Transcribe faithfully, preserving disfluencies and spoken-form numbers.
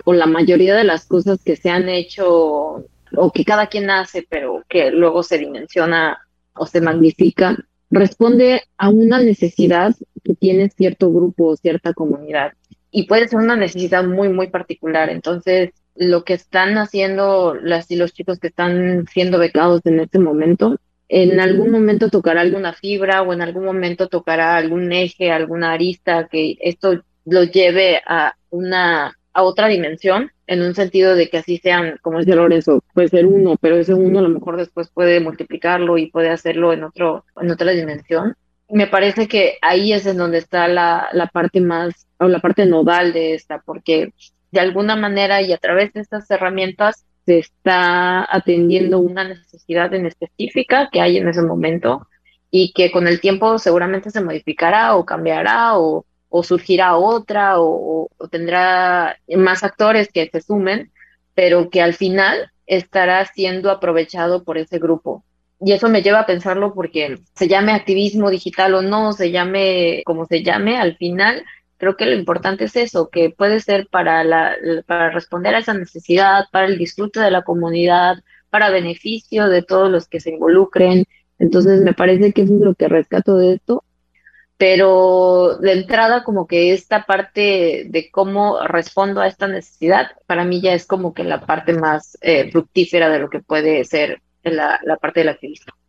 o la mayoría de las cosas que se han hecho o que cada quien hace, pero que luego se dimensiona o se magnifica, responde a una necesidad que tiene cierto grupo o cierta comunidad. Y puede ser una necesidad muy, muy particular. Entonces, lo que están haciendo las y los chicos que están siendo becados en este momento, en algún momento tocará alguna fibra o en algún momento tocará algún eje, alguna arista que esto lo lleve a una a otra dimensión, en un sentido de que así sean, como dice Lorenzo, puede ser uno, pero ese uno a lo mejor después puede multiplicarlo y puede hacerlo en otro, en otra dimensión. Me parece que ahí es en donde está la, la parte más, o la parte nodal de esta, porque de alguna manera y a través de estas herramientas se está atendiendo una necesidad en específica que hay en ese momento y que con el tiempo seguramente se modificará o cambiará o o surgirá otra o, o tendrá más actores que se sumen, pero que al final estará siendo aprovechado por ese grupo. Y eso me lleva a pensarlo porque se llame activismo digital o no, se llame como se llame, al final creo que lo importante es eso, que puede ser para, la, para responder a esa necesidad, para el disfrute de la comunidad, para beneficio de todos los que se involucren. Entonces me parece que eso es lo que rescato de esto, pero de entrada como que esta parte de cómo respondo a esta necesidad, para mí ya es como que la parte más eh, fructífera de lo que puede ser la, la parte del activismo.